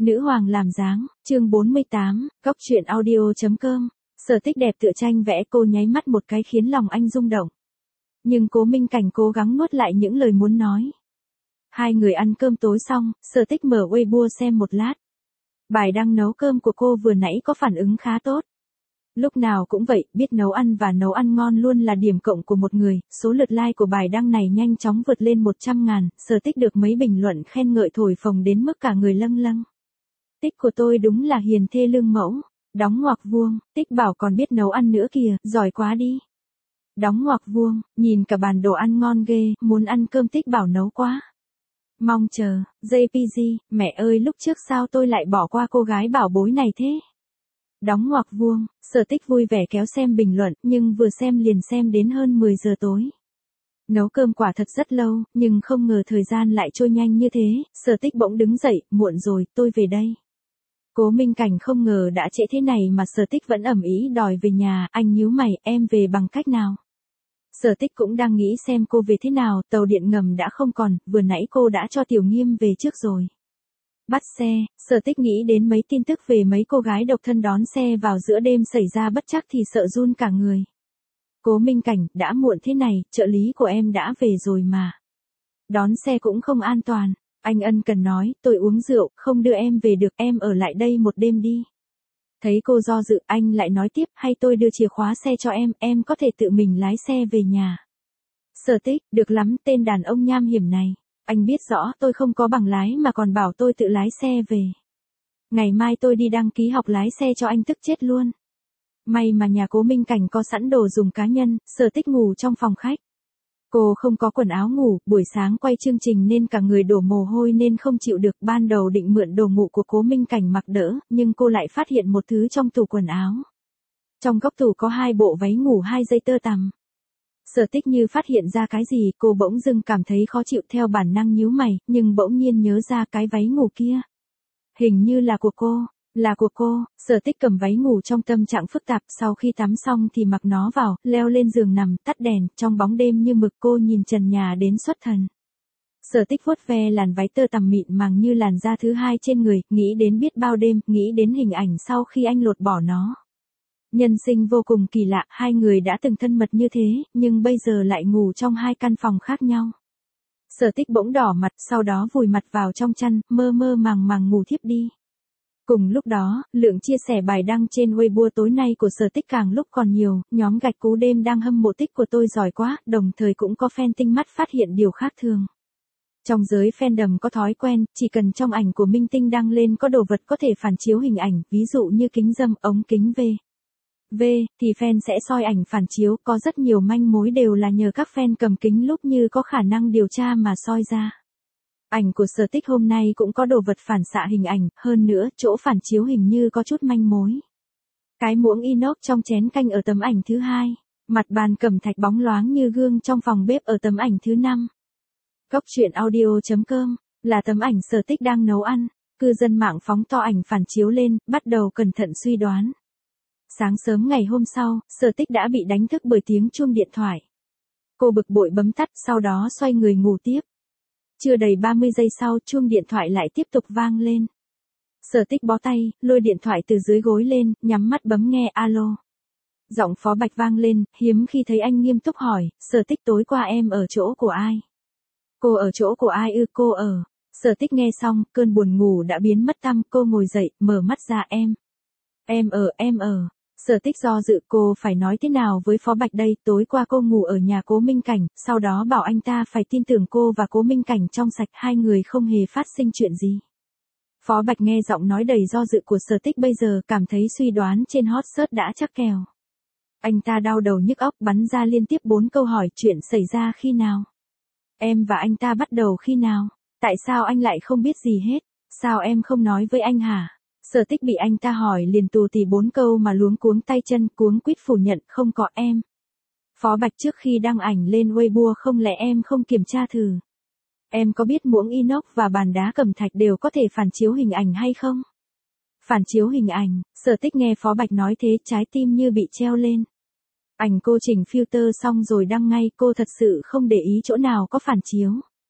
Nữ hoàng làm dáng, chương 48, góc truyện audio.com. Sở Tích đẹp tựa tranh vẽ, cô nháy mắt một cái khiến lòng anh rung động. Nhưng Cố Minh Cảnh cố gắng nuốt lại những lời muốn nói. Hai người ăn cơm tối xong, Sở Tích mở Weibo xem một lát. Bài đăng nấu cơm của cô vừa nãy có phản ứng khá tốt. Lúc nào cũng vậy, biết nấu ăn và nấu ăn ngon luôn là điểm cộng của một người. Số lượt like của bài đăng này nhanh chóng vượt lên 100.000, Sở Tích được mấy bình luận khen ngợi thổi phồng đến mức cả người lâng lâng. Tích của tôi đúng là hiền thê lương mẫu. Đóng ngoặc vuông, Tích bảo còn biết nấu ăn nữa kìa, giỏi quá đi. Đóng ngoặc vuông, nhìn cả bàn đồ ăn ngon ghê, muốn ăn cơm Tích bảo nấu quá. Mong chờ, JPG, mẹ ơi lúc trước sao tôi lại bỏ qua cô gái bảo bối này thế? Đóng ngoặc vuông, Sở Tích vui vẻ kéo xem bình luận, nhưng vừa xem liền xem đến hơn 10 giờ tối. Nấu cơm quả thật rất lâu, nhưng không ngờ thời gian lại trôi nhanh như thế, Sở Tích bỗng đứng dậy, muộn rồi, tôi về đây. Cố Minh Cảnh không ngờ đã trễ thế này mà Sở Tích vẫn ầm ĩ đòi về nhà, anh nhíu mày, em về bằng cách nào? Sở Tích cũng đang nghĩ xem cô về thế nào, tàu điện ngầm đã không còn, vừa nãy cô đã cho Tiểu Nghiêm về trước rồi. Bắt xe, Sở Tích nghĩ đến mấy tin tức về mấy cô gái độc thân đón xe vào giữa đêm xảy ra bất trắc thì sợ run cả người. Cố Minh Cảnh, đã muộn thế này, trợ lý của em đã về rồi mà. Đón xe cũng không an toàn. Anh ân cần nói, tôi uống rượu, không đưa em về được, em ở lại đây một đêm đi. Thấy cô do dự, anh lại nói tiếp, hay tôi đưa chìa khóa xe cho em có thể tự mình lái xe về nhà. Sở Tích, được lắm, tên đàn ông nham hiểm này. Anh biết rõ tôi không có bằng lái mà còn bảo tôi tự lái xe về. Ngày mai tôi đi đăng ký học lái xe cho anh tức chết luôn. May mà nhà Cố Minh Cảnh có sẵn đồ dùng cá nhân, Sở Tích ngủ trong phòng khách. Cô không có quần áo ngủ, buổi sáng quay chương trình nên cả người đổ mồ hôi nên không chịu được, ban đầu định mượn đồ ngủ của Cố Minh Cảnh mặc đỡ, nhưng cô lại phát hiện một thứ trong tủ quần áo. Trong góc tủ có 2 bộ váy ngủ 2 dây tơ tằm. Sở Tích như phát hiện ra cái gì, cô bỗng dưng cảm thấy khó chịu theo bản năng nhíu mày, nhưng bỗng nhiên nhớ ra cái váy ngủ kia. Hình như là của cô. Là của cô. Sở Tích cầm váy ngủ trong tâm trạng phức tạp, sau khi tắm xong thì mặc nó vào, leo lên giường nằm, tắt đèn, trong bóng đêm như mực cô nhìn trần nhà đến xuất thần. Sở Tích vuốt ve làn váy tơ tằm mịn màng như làn da thứ hai trên người, nghĩ đến biết bao đêm, nghĩ đến hình ảnh sau khi anh lột bỏ nó. Nhân sinh vô cùng kỳ lạ, hai người đã từng thân mật như thế, nhưng bây giờ lại ngủ trong 2 căn phòng khác nhau. Sở Tích bỗng đỏ mặt, sau đó vùi mặt vào trong chăn, mơ mơ màng màng ngủ thiếp đi. Cùng lúc đó, lượng chia sẻ bài đăng trên Weibo tối nay của Sở Tích càng lúc còn nhiều, nhóm gạch cú đêm đang hâm mộ Tích của tôi giỏi quá, đồng thời cũng có fan tinh mắt phát hiện điều khác thường. Trong giới fandom có thói quen, chỉ cần trong ảnh của minh tinh đăng lên có đồ vật có thể phản chiếu hình ảnh, ví dụ như kính râm, ống kính thì fan sẽ soi ảnh phản chiếu, có rất nhiều manh mối đều là nhờ các fan cầm kính lúc như có khả năng điều tra mà soi ra. Ảnh của Sở Tích hôm nay cũng có đồ vật phản xạ hình ảnh, hơn nữa, chỗ phản chiếu hình như có chút manh mối. Cái muỗng inox trong chén canh ở tấm ảnh thứ 2, mặt bàn cẩm thạch bóng loáng như gương trong phòng bếp ở tấm ảnh thứ 5. Góc truyện audio.com, là tấm ảnh Sở Tích đang nấu ăn, cư dân mạng phóng to ảnh phản chiếu lên, bắt đầu cẩn thận suy đoán. Sáng sớm ngày hôm sau, Sở Tích đã bị đánh thức bởi tiếng chuông điện thoại. Cô bực bội bấm tắt, sau đó xoay người ngủ tiếp. Chưa đầy 30 giây sau, chuông điện thoại lại tiếp tục vang lên. Sở Tích bó tay, lôi điện thoại từ dưới gối lên, nhắm mắt bấm nghe alo. Giọng Phó Bạch vang lên, hiếm khi thấy anh nghiêm túc hỏi, Sở Tích tối qua em ở chỗ của ai? Cô ở chỗ của ai ư? Cô ở. Sở Tích nghe xong, cơn buồn ngủ đã biến mất tăm, cô ngồi dậy, mở mắt ra em ở. Sở Tích do dự cô phải nói thế nào với Phó Bạch đây, tối qua cô ngủ ở nhà Cố Minh Cảnh, sau đó bảo anh ta phải tin tưởng cô và Cố Minh Cảnh trong sạch, hai người không hề phát sinh chuyện gì. Phó Bạch nghe giọng nói đầy do dự của Sở Tích bây giờ cảm thấy suy đoán trên hot search đã chắc kèo. Anh ta đau đầu nhức óc bắn ra liên tiếp 4 câu hỏi, chuyện xảy ra khi nào? Em và anh ta bắt đầu khi nào? Tại sao anh lại không biết gì hết? Sao em không nói với anh hả? Sở Tích bị anh ta hỏi liền tù tì 4 câu mà luống cuống tay chân, cuống quýt phủ nhận, không có em. Phó Bạch trước khi đăng ảnh lên Weibo không lẽ em không kiểm tra thử? Em có biết muỗng inox và bàn đá cẩm thạch đều có thể phản chiếu hình ảnh hay không? Phản chiếu hình ảnh, Sở Tích nghe Phó Bạch nói thế trái tim như bị treo lên. Ảnh cô chỉnh filter xong rồi đăng ngay, cô thật sự không để ý chỗ nào có phản chiếu.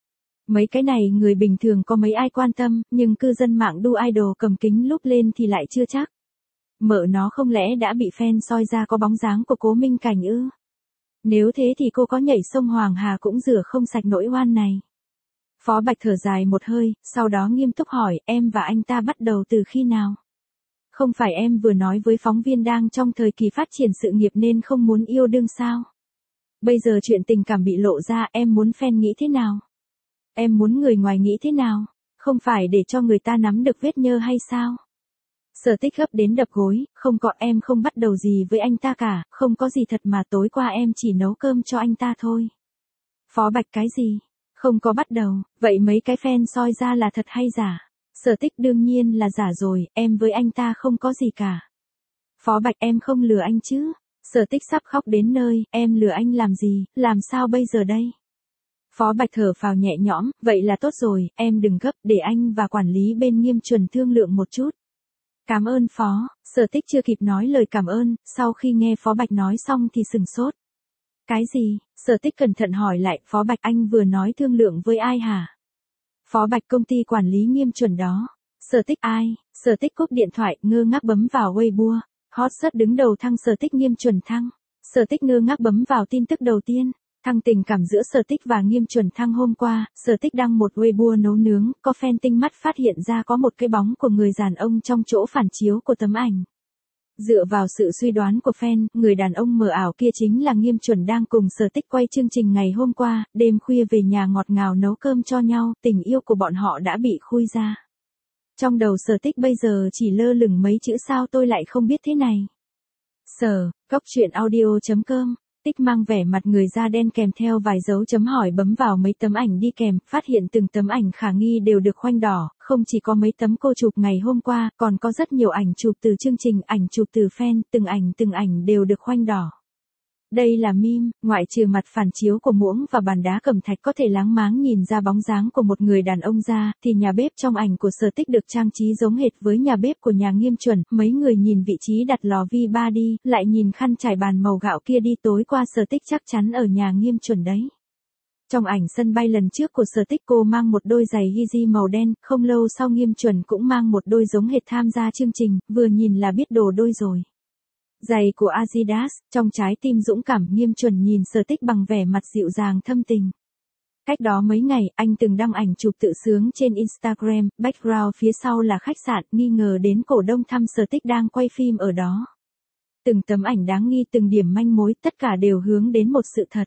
Mấy cái này người bình thường có mấy ai quan tâm, nhưng cư dân mạng đu idol cầm kính lúc lên thì lại chưa chắc. Mợ nó không lẽ đã bị fan soi ra có bóng dáng của Cố Minh Cảnh ư? Nếu thế thì cô có nhảy sông Hoàng Hà cũng rửa không sạch nỗi oan này. Phó Bạch thở dài một hơi, sau đó nghiêm túc hỏi, em và anh ta bắt đầu từ khi nào? Không phải em vừa nói với phóng viên đang trong thời kỳ phát triển sự nghiệp nên không muốn yêu đương sao? Bây giờ chuyện tình cảm bị lộ ra, em muốn fan nghĩ thế nào? Em muốn người ngoài nghĩ thế nào? Không phải để cho người ta nắm được vết nhơ hay sao? Sở Tích gấp đến đập gối, không có, em không bắt đầu gì với anh ta cả, không có gì thật mà tối qua em chỉ nấu cơm cho anh ta thôi. Phó Bạch cái gì? Không có bắt đầu, vậy mấy cái fan soi ra là thật hay giả? Sở Tích đương nhiên là giả rồi, em với anh ta không có gì cả. Phó Bạch em không lừa anh chứ? Sở Tích sắp khóc đến nơi, em lừa anh làm gì, làm sao bây giờ đây? Phó Bạch thở phào nhẹ nhõm, vậy là tốt rồi, em đừng gấp, để anh và quản lý bên Nghiêm Chuẩn thương lượng một chút. Cảm ơn Phó, Sở Tích chưa kịp nói lời cảm ơn, sau khi nghe Phó Bạch nói xong thì sừng sốt. Cái gì? Sở Tích cẩn thận hỏi lại, Phó Bạch anh vừa nói thương lượng với ai hả? Phó Bạch công ty quản lý Nghiêm Chuẩn đó. Sở Tích ai? Sở Tích cúp điện thoại, ngơ ngác bấm vào Weibo. Hot search đứng đầu thăng Sở Tích Nghiêm Chuẩn thăng. Sở Tích ngơ ngác bấm vào tin tức đầu tiên. Thăng tình cảm giữa Sở Tích và Nghiêm Chuẩn thăng hôm qua, Sở Tích đăng một Weibo nấu nướng, có fan tinh mắt phát hiện ra có một cái bóng của người đàn ông trong chỗ phản chiếu của tấm ảnh. Dựa vào sự suy đoán của fan, người đàn ông mờ ảo kia chính là Nghiêm Chuẩn đang cùng Sở Tích quay chương trình ngày hôm qua, đêm khuya về nhà ngọt ngào nấu cơm cho nhau, tình yêu của bọn họ đã bị khui ra. Trong đầu Sở Tích bây giờ chỉ lơ lửng mấy chữ sao tôi lại không biết thế này. Cóc truyện audio.com. Tích mang vẻ mặt người da đen kèm theo vài dấu chấm hỏi bấm vào mấy tấm ảnh đi kèm, phát hiện từng tấm ảnh khả nghi đều được khoanh đỏ, không chỉ có mấy tấm cô chụp ngày hôm qua, còn có rất nhiều ảnh chụp từ chương trình, ảnh chụp từ fan, từng ảnh đều được khoanh đỏ. Đây là meme, ngoại trừ mặt phản chiếu của muỗng và bàn đá cẩm thạch có thể láng máng nhìn ra bóng dáng của một người đàn ông ra, thì nhà bếp trong ảnh của Sở Tích được trang trí giống hệt với nhà bếp của nhà Nghiêm Chuẩn, mấy người nhìn vị trí đặt lò vi ba đi, lại nhìn khăn trải bàn màu gạo kia đi, tối qua Sở Tích chắc chắn ở nhà Nghiêm Chuẩn đấy. Trong ảnh sân bay lần trước của Sở Tích cô mang một đôi giày Yeezy màu đen, không lâu sau Nghiêm Chuẩn cũng mang một đôi giống hệt tham gia chương trình, vừa nhìn là biết đồ đôi rồi. Giày của Adidas, trong trái tim dũng cảm Nghiêm Chuẩn nhìn Sở Tích bằng vẻ mặt dịu dàng thâm tình. Cách đó mấy ngày, anh từng đăng ảnh chụp tự sướng trên Instagram, background phía sau là khách sạn, nghi ngờ đến cổ đông thăm Sở Tích đang quay phim ở đó. Từng tấm ảnh đáng nghi, từng điểm manh mối, tất cả đều hướng đến một sự thật.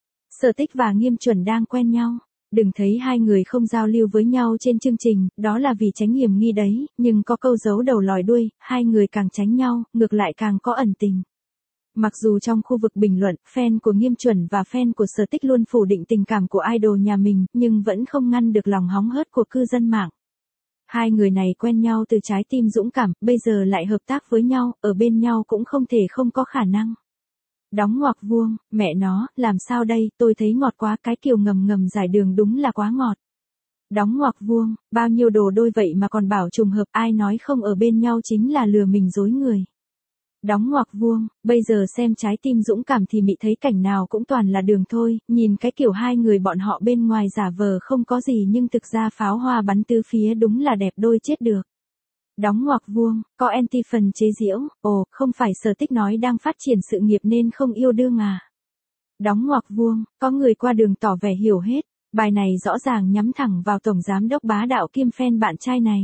Sở Tích và Nghiêm Chuẩn đang quen nhau. Đừng thấy hai người không giao lưu với nhau trên chương trình, đó là vì tránh hiểm nghi đấy, nhưng có câu giấu đầu lòi đuôi, hai người càng tránh nhau, ngược lại càng có ẩn tình. Mặc dù trong khu vực bình luận, fan của Nghiêm Chuẩn và fan của Sở Tích luôn phủ định tình cảm của idol nhà mình, nhưng vẫn không ngăn được lòng hóng hớt của cư dân mạng. Hai người này quen nhau từ trái tim dũng cảm, bây giờ lại hợp tác với nhau, ở bên nhau cũng không thể không có khả năng. Đóng ngoặc vuông, mẹ nó, làm sao đây, tôi thấy ngọt quá, cái kiểu ngầm ngầm giải đường đúng là quá ngọt. Đóng ngoặc vuông, bao nhiêu đồ đôi vậy mà còn bảo trùng hợp, ai nói không ở bên nhau chính là lừa mình dối người. Đóng ngoặc vuông, bây giờ xem trái tim dũng cảm thì mị thấy cảnh nào cũng toàn là đường thôi, nhìn cái kiểu hai người bọn họ bên ngoài giả vờ không có gì nhưng thực ra pháo hoa bắn tứ phía đúng là đẹp đôi chết được. Đóng ngoặc vuông, có anti phần chế giễu, ồ, không phải Sở Tích nói đang phát triển sự nghiệp nên không yêu đương à. Đóng ngoặc vuông, có người qua đường tỏ vẻ hiểu hết, bài này rõ ràng nhắm thẳng vào tổng giám đốc bá đạo kiêm fan bạn trai này.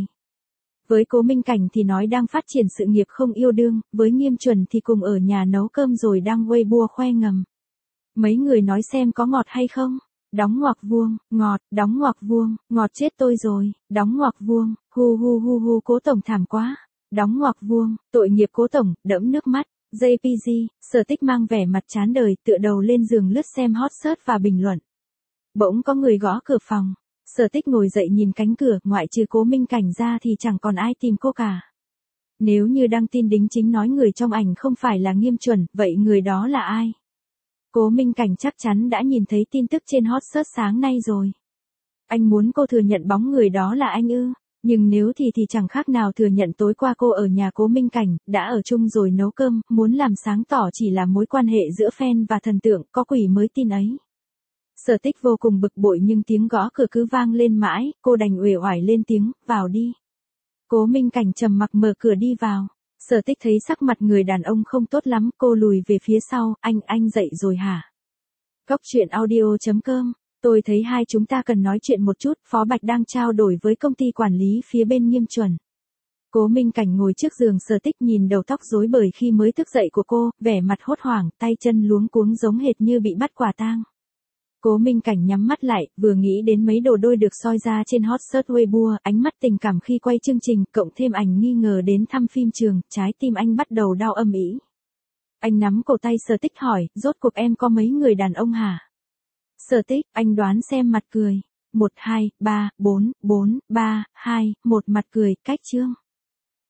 Với Cố Minh Cảnh thì nói đang phát triển sự nghiệp không yêu đương, với Nghiêm Chuẩn thì cùng ở nhà nấu cơm rồi đăng Weibo khoe ngầm. Mấy người nói xem có ngọt hay không? Đóng ngoặc vuông, ngọt, đóng ngoặc vuông, ngọt chết tôi rồi, đóng ngoặc vuông, hu hu hu hu Cố Tổng thảm quá, đóng ngoặc vuông, tội nghiệp Cố Tổng, đẫm nước mắt, JPG, Sở Tích mang vẻ mặt chán đời, tựa đầu lên giường lướt xem hot search và bình luận. Bỗng có người gõ cửa phòng, Sở Tích ngồi dậy nhìn cánh cửa, ngoại trừ Cố Minh Cảnh ra thì chẳng còn ai tìm cô cả. Nếu như đăng tin đính chính nói người trong ảnh không phải là Nghiêm Chuẩn, vậy người đó là ai? Cố Minh Cảnh chắc chắn đã nhìn thấy tin tức trên hot search sáng nay rồi. Anh muốn cô thừa nhận bóng người đó là anh ư? Nhưng nếu thì chẳng khác nào thừa nhận tối qua cô ở nhà Cố Minh Cảnh, đã ở chung rồi nấu cơm, muốn làm sáng tỏ chỉ là mối quan hệ giữa fan và thần tượng, có quỷ mới tin ấy. Sở Tích vô cùng bực bội nhưng tiếng gõ cửa cứ vang lên mãi, cô đành uể oải lên tiếng, vào đi. Cố Minh Cảnh trầm mặc mở cửa đi vào. Sở Tích thấy sắc mặt người đàn ông không tốt lắm, cô lùi về phía sau, anh dậy rồi hả? Góc truyện audio.com, tôi thấy hai chúng ta cần nói chuyện một chút, Phó Bạch đang trao đổi với công ty quản lý phía bên Nghiêm Chuẩn. Cố Minh Cảnh ngồi trước giường Sở Tích nhìn đầu tóc rối bời khi mới thức dậy của cô, vẻ mặt hốt hoảng, tay chân luống cuống giống hệt như bị bắt quả tang. Cố Minh Cảnh nhắm mắt lại, vừa nghĩ đến mấy đồ đôi được soi ra trên hot search Weibo, ánh mắt tình cảm khi quay chương trình, cộng thêm ảnh nghi ngờ đến thăm phim trường, trái tim anh bắt đầu đau âm ỉ. Anh nắm cổ tay Sở Tích hỏi, rốt cuộc em có mấy người đàn ông hả? Sở Tích, anh đoán xem mặt cười. 1, 2, 3, 4, 4, 3, 2, 1 mặt cười, cách chương.